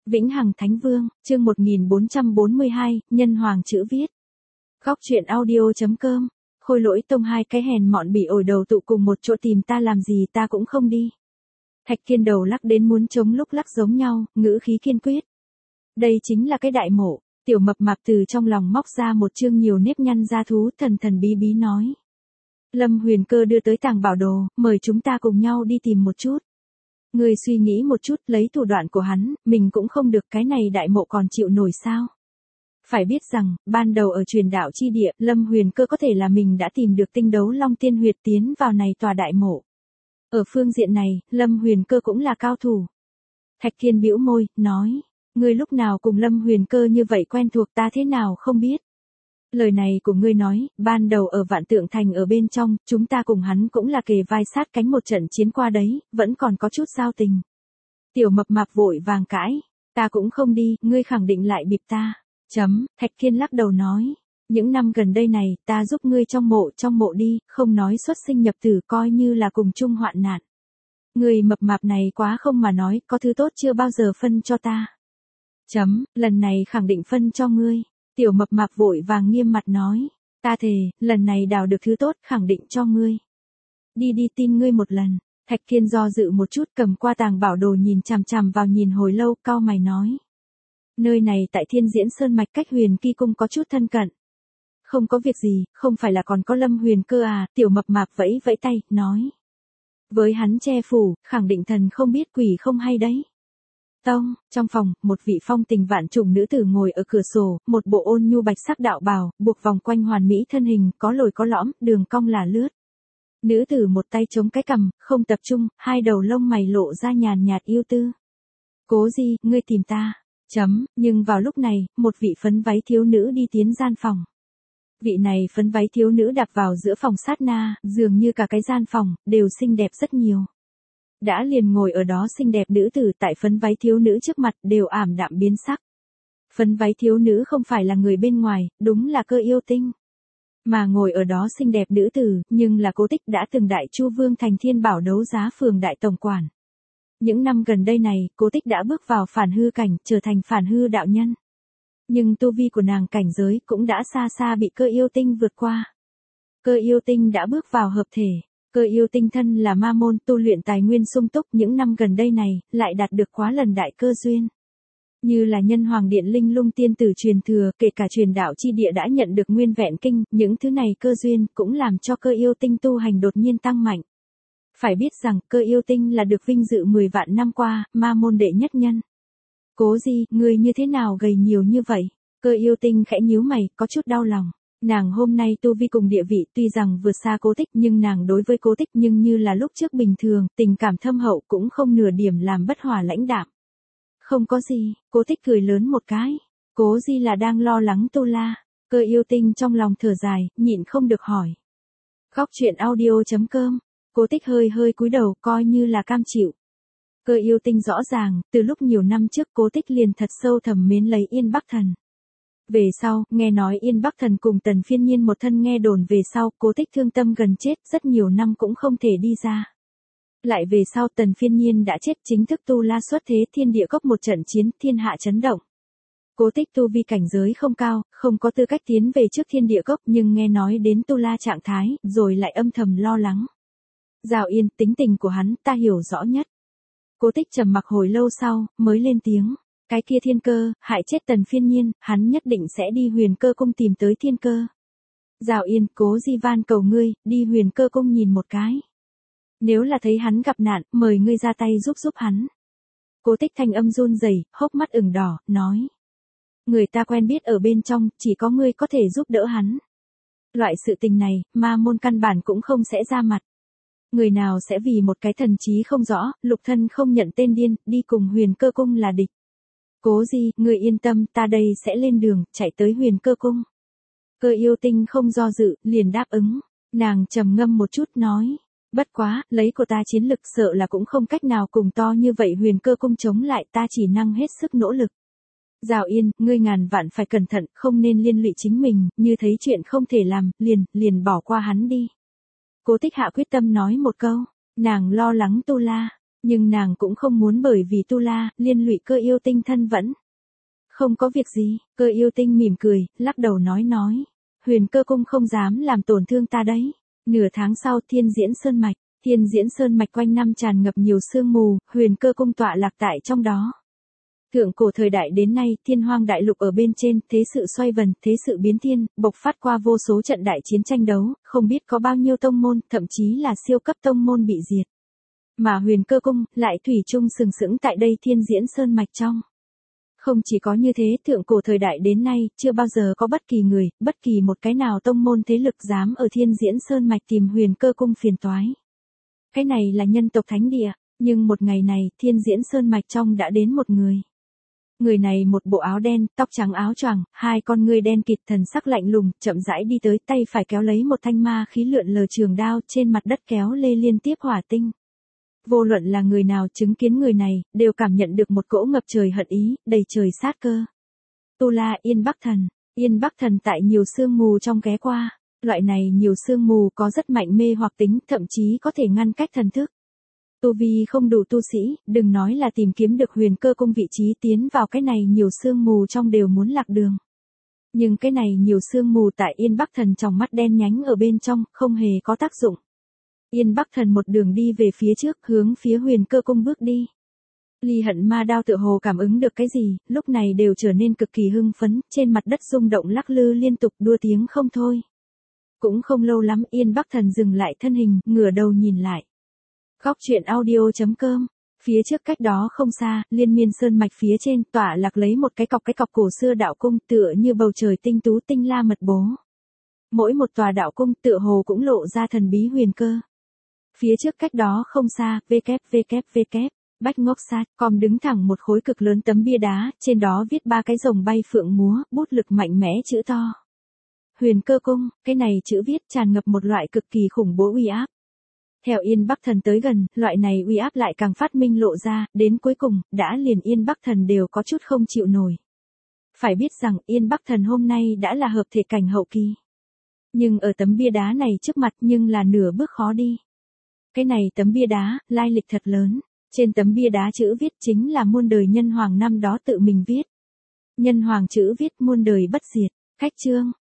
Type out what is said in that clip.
Vĩnh Hằng Thánh Vương, chương 1442, Nhân Hoàng chữ viết. Góc truyện audio.com. Khôi Lỗi Tông hai cái hèn mọn bị ổi đầu tụ cùng một chỗ tìm ta làm gì ta cũng không đi. Thạch Kiên đầu lắc đến muốn chống lúc lắc giống nhau, ngữ khí kiên quyết. Đây chính là cái đại mộ. Tiểu Mập Mạp từ trong lòng móc ra một chương nhiều nếp nhăn da thú, thần thần bí bí nói. Lâm Huyền Cơ đưa tới tàng bảo đồ, mời chúng ta cùng nhau đi tìm một chút. Ngươi suy nghĩ một chút, lấy thủ đoạn của hắn, mình cũng không được, cái này đại mộ còn chịu nổi sao? Phải biết rằng, ban đầu ở truyền đạo chi địa, Lâm Huyền Cơ có thể là mình đã tìm được tinh đấu Long Tiên Huyệt tiến vào này tòa đại mộ. Ở phương diện này, Lâm Huyền Cơ cũng là cao thủ. Thạch Kiên bĩu môi, nói, ngươi lúc nào cùng Lâm Huyền Cơ như vậy quen thuộc ta thế nào không biết. Lời này của ngươi nói, ban đầu ở Vạn Tượng Thành ở bên trong, chúng ta cùng hắn cũng là kề vai sát cánh một trận chiến qua đấy, vẫn còn có chút giao tình. Tiểu Mập Mạp vội vàng cãi, ta cũng không đi, ngươi khẳng định lại bịp ta. Thạch Kiên lắc đầu nói, những năm gần đây này, ta giúp ngươi trong mộ đi, không nói xuất sinh nhập tử coi như là cùng chung hoạn nạn. Ngươi mập mạp này quá không mà nói, có thứ tốt chưa bao giờ phân cho ta. Lần này khẳng định phân cho ngươi. Tiểu Mập Mạp vội vàng nghiêm mặt nói, ta thề, lần này đào được thứ tốt, khẳng định cho ngươi. Đi tin ngươi một lần. Thạch Kiên do dự một chút, cầm qua tàng bảo đồ nhìn chằm chằm vào nhìn hồi lâu, cau mày nói. Nơi này tại Thiên Diễn Sơn mạch cách Huyền Kỳ cung có chút thân cận. Không có việc gì, không phải là còn có Lâm Huyền Cơ à? Tiểu Mập Mạp vẫy vẫy tay, nói. Với hắn che phủ, khẳng định thần không biết quỷ không hay đấy. Tông, trong phòng, một vị phong tình vạn trùng nữ tử ngồi ở cửa sổ, một bộ ôn nhu bạch sắc đạo bào, buộc vòng quanh hoàn mỹ thân hình, có lồi có lõm, đường cong là lướt. Nữ tử một tay chống cái cằm, không tập trung, hai đầu lông mày lộ ra nhàn nhạt yêu tư. Cố Di, ngươi tìm ta. Nhưng vào lúc này, một vị phấn váy thiếu nữ đi tiến gian phòng. Vị này phấn váy thiếu nữ đạp vào giữa phòng sát na, dường như cả cái gian phòng, đều xinh đẹp rất nhiều. Đã liền ngồi ở đó xinh đẹp nữ tử tại phấn váy thiếu nữ trước mặt đều ảm đạm biến sắc. Phấn váy thiếu nữ không phải là người bên ngoài, đúng là Cơ Yêu Tinh. Mà ngồi ở đó xinh đẹp nữ tử, nhưng là Cố Tích đã từng đại Chu Vương thành Thiên Bảo đấu giá phường đại tổng quản. Những năm gần đây này, Cố Tích đã bước vào phản hư cảnh, trở thành phản hư đạo nhân. Nhưng tu vi của nàng cảnh giới cũng đã xa xa bị Cơ Yêu Tinh vượt qua. Cơ Yêu Tinh đã bước vào hợp thể. Cơ Yêu Tinh thân là ma môn tu luyện tài nguyên sung túc, những năm gần đây này, lại đạt được quá lần đại cơ duyên. Như là Nhân Hoàng Điện Linh Lung tiên tử truyền thừa, kể cả truyền đạo chi địa đã nhận được nguyên vẹn kinh, những thứ này cơ duyên cũng làm cho Cơ Yêu Tinh tu hành đột nhiên tăng mạnh. Phải biết rằng, Cơ Yêu Tinh là được vinh dự 10 vạn năm qua, ma môn đệ nhất nhân. Cố Di, ngươi như thế nào gầy nhiều như vậy? Cơ Yêu Tinh khẽ nhíu mày, có chút đau lòng. Nàng hôm nay tu vi cùng địa vị tuy rằng vượt xa Cố Tích, nhưng nàng đối với Cố Tích nhưng như là lúc trước bình thường, tình cảm thâm hậu cũng không nửa điểm làm bất hòa lãnh đạm. Không có gì, Cố Tích cười lớn một cái. Cố Di là đang lo lắng Tu La. Cơ Yêu Tinh trong lòng thở dài, nhịn không được hỏi. Góc truyện audio.com. Cố Tích hơi cúi đầu, coi như là cam chịu. Cơ Yêu Tinh rõ ràng, từ lúc nhiều năm trước Cố Tích liền thật sâu thầm mến lấy Yên Bắc Thần. Về sau, nghe nói Yên Bắc Thần cùng Tần Phiên Nhiên một thân nghe đồn về sau, Cố Tích thương tâm gần chết, rất nhiều năm cũng không thể đi ra. Lại về sau Tần Phiên Nhiên đã chết, chính thức tu la xuất thế, thiên địa cốc một trận chiến, thiên hạ chấn động. Cố Tích tu vi cảnh giới không cao, không có tư cách tiến về trước thiên địa cốc, nhưng nghe nói đến tu la trạng thái, rồi lại âm thầm lo lắng. Giao Yên, tính tình của hắn, ta hiểu rõ nhất. Cố Tích trầm mặc hồi lâu sau, mới lên tiếng. Cái kia Thiên Cơ, hại chết Tần Phiên Nhiên, hắn nhất định sẽ đi Huyền Cơ cung tìm tới Thiên Cơ. Giao Yên, Cố Di van cầu ngươi, đi Huyền Cơ cung nhìn một cái. Nếu là thấy hắn gặp nạn, mời ngươi ra tay giúp hắn. Cố Tích thanh âm run rẩy, hốc mắt ửng đỏ, nói. Người ta quen biết ở bên trong, chỉ có ngươi có thể giúp đỡ hắn. Loại sự tình này, ma môn căn bản cũng không sẽ ra mặt. Người nào sẽ vì một cái thần trí không rõ, lục thân không nhận tên điên, đi cùng Huyền Cơ cung là địch. Cố Di, ngươi yên tâm, ta đây sẽ lên đường, chạy tới Huyền Cơ cung. Cơ Yêu Tinh không do dự, liền đáp ứng. Nàng trầm ngâm một chút nói. Bất quá, lấy của ta chiến lực sợ là cũng không cách nào cùng to như vậy Huyền Cơ cung chống lại, ta chỉ năng hết sức nỗ lực. Giao Yên, ngươi ngàn vạn phải cẩn thận, không nên liên lụy chính mình, như thấy chuyện không thể làm, liền bỏ qua hắn đi. Cố Tích hạ quyết tâm nói một câu, nàng lo lắng Tu La. Nhưng nàng cũng không muốn bởi vì Tu La, liên lụy Cơ Yêu Tinh thân vẫn. Không có việc gì, Cơ Yêu Tinh mỉm cười, lắc đầu nói. Huyền Cơ Cung không dám làm tổn thương ta đấy. Nửa tháng sau Thiên Diễn Sơn Mạch. Thiên Diễn Sơn Mạch quanh năm tràn ngập nhiều sương mù, Huyền Cơ Cung tọa lạc tại trong đó. Thượng cổ thời đại đến nay, Thiên Hoang đại lục ở bên trên, thế sự xoay vần, thế sự biến thiên, bộc phát qua vô số trận đại chiến tranh đấu, không biết có bao nhiêu tông môn, thậm chí là siêu cấp tông môn bị diệt. Mà Huyền Cơ Cung lại thủy chung sừng sững tại đây Thiên Diễn Sơn Mạch trong. Không chỉ có như thế, thượng cổ thời đại đến nay, chưa bao giờ có bất kỳ người, bất kỳ một cái nào tông môn thế lực dám ở Thiên Diễn Sơn Mạch tìm Huyền Cơ Cung phiền toái. Cái này là nhân tộc thánh địa, nhưng một ngày này, Thiên Diễn Sơn Mạch trong đã đến một người. Người này một bộ áo đen, tóc trắng áo choàng, hai con ngươi đen kịt, thần sắc lạnh lùng, chậm rãi đi tới, tay phải kéo lấy một thanh ma khí lượn lờ trường đao, trên mặt đất kéo lê liên tiếp hỏa tinh. Vô luận là người nào chứng kiến người này, đều cảm nhận được một cỗ ngập trời hận ý, đầy trời sát cơ. Tu La Yên Bắc Thần. Yên Bắc Thần tại nhiều sương mù trong ghé qua. Loại này nhiều sương mù có rất mạnh mê hoặc tính, thậm chí có thể ngăn cách thần thức. Tu vi không đủ tu sĩ, đừng nói là tìm kiếm được Huyền Cơ Cung vị trí, tiến vào cái này nhiều sương mù trong đều muốn lạc đường. Nhưng cái này nhiều sương mù tại Yên Bắc Thần trong mắt đen nhánh ở bên trong, không hề có tác dụng. Yên Bắc Thần một đường đi về phía trước, hướng phía Huyền Cơ Cung bước đi. Ly Hận Ma đao tựa hồ cảm ứng được cái gì, lúc này đều trở nên cực kỳ hưng phấn, trên mặt đất rung động lắc lư liên tục, đua tiếng không thôi. Cũng không lâu lắm, Yên Bắc Thần dừng lại thân hình, ngửa đầu nhìn lại. Góc truyện audio.com. Phía trước cách đó không xa, Liên Miên Sơn Mạch phía trên, tọa lạc lấy một cái cọc cổ xưa đạo cung, tựa như bầu trời tinh tú tinh la mật bố. Mỗi một tòa đạo cung tựa hồ cũng lộ ra thần bí huyền cơ. Phía trước cách đó không xa, Bách Ngốc Sát, com đứng thẳng một khối cực lớn tấm bia đá, trên đó viết ba cái rồng bay phượng múa, bút lực mạnh mẽ chữ to. Huyền Cơ Cung, cái này chữ viết tràn ngập một loại cực kỳ khủng bố uy áp. Theo Yên Bắc Thần tới gần, loại này uy áp lại càng phát minh lộ ra, đến cuối cùng, đã liền Yên Bắc Thần đều có chút không chịu nổi. Phải biết rằng, Yên Bắc Thần hôm nay đã là hợp thể cảnh hậu kỳ. Nhưng ở tấm bia đá này trước mặt nhưng là nửa bước khó đi. Cái này tấm bia đá, lai lịch thật lớn. Trên tấm bia đá chữ viết chính là muôn đời nhân hoàng năm đó tự mình viết. Nhân hoàng chữ viết muôn đời bất diệt. Khách chương.